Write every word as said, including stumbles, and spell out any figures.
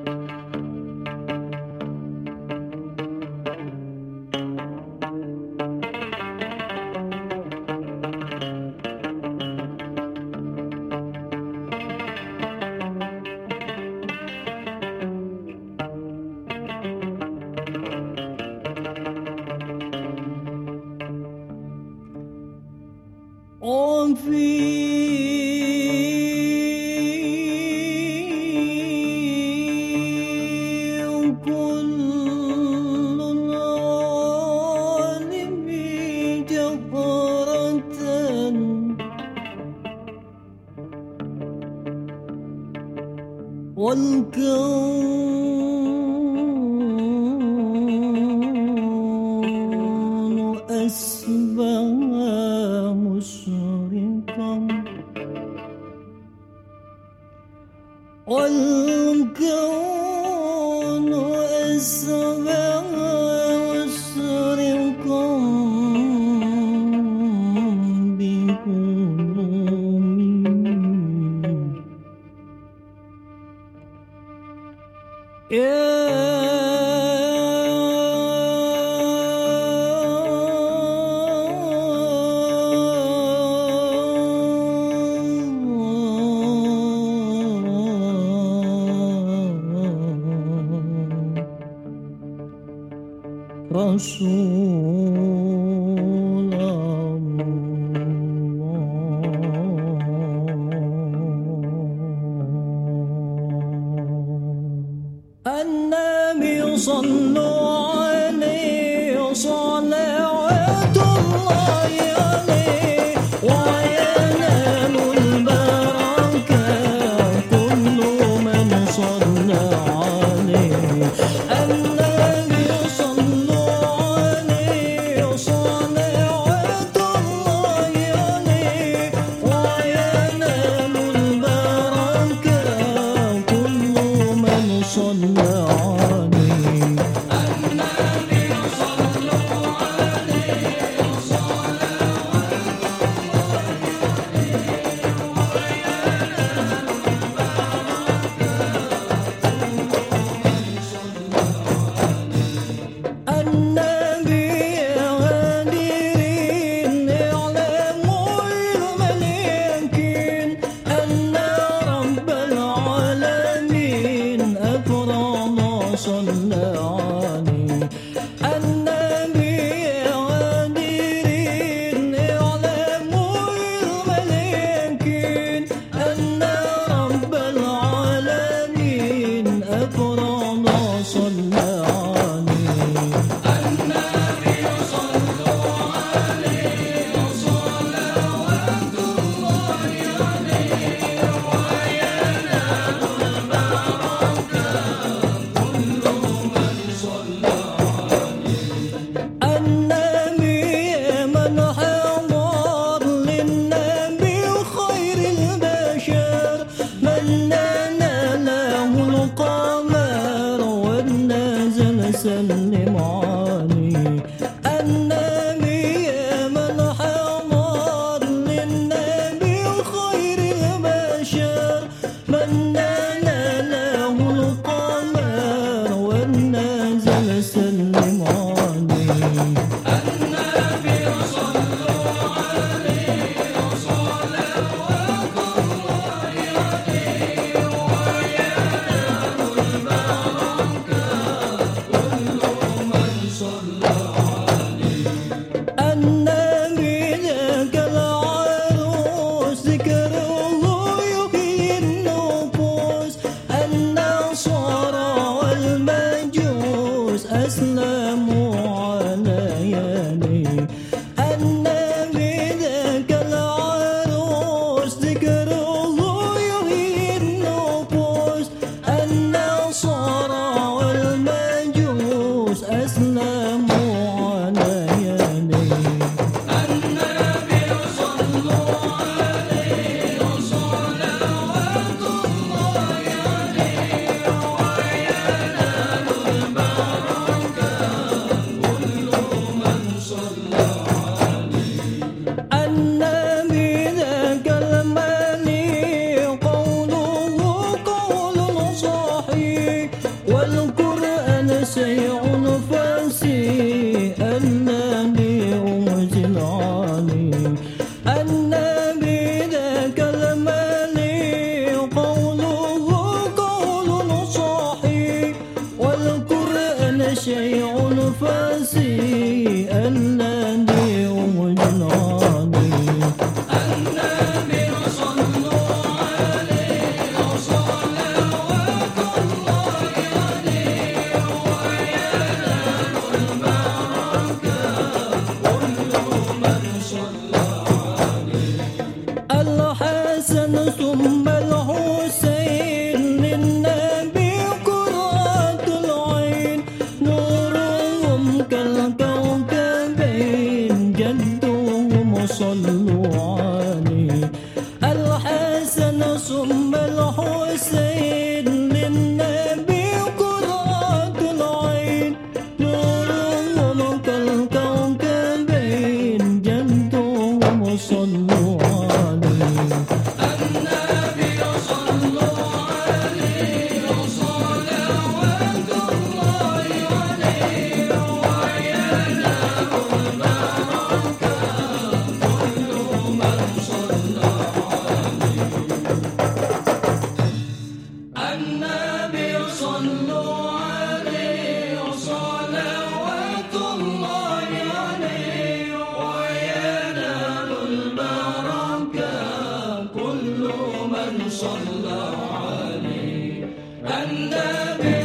والكون أسبح مشرقا والكون أسبح مشرقا رسول الله النبي صلوا عليه صلوات الله عليه وينال البركة كل من صلى عليه النبي صلوا عليه صلوات الله عليه وينال البركة كل من صلى سلم عليه النبي من حضر للنبي خير البشر من ناله القمر والنازل سلم عليه النبي صلوا عليه صلوات الله عليه وينال شيء فاسي الذي أنزل عليه النبي ذاك الملي قوله قول صحيح والقرآن شيء فاسي الذي أنزل عليه النبي صلوا عليه وصلوات الله عليه وينال البركة كل من صلى عليه الحسن ثم الحسين للنبي قرة العين نورهم كالكوكبين جدهم صلوا عليه الحسن ثم الحسين للنبي قرة العين نورهم كالكوكبين جدهم صلوا عليه النبي صلوا عليه وصلوات الله عليه وينال البركة كل من صلى عليه النبي صلوا عليه وصلوات الله عليه وينال البركة كل من صلى عليه النبي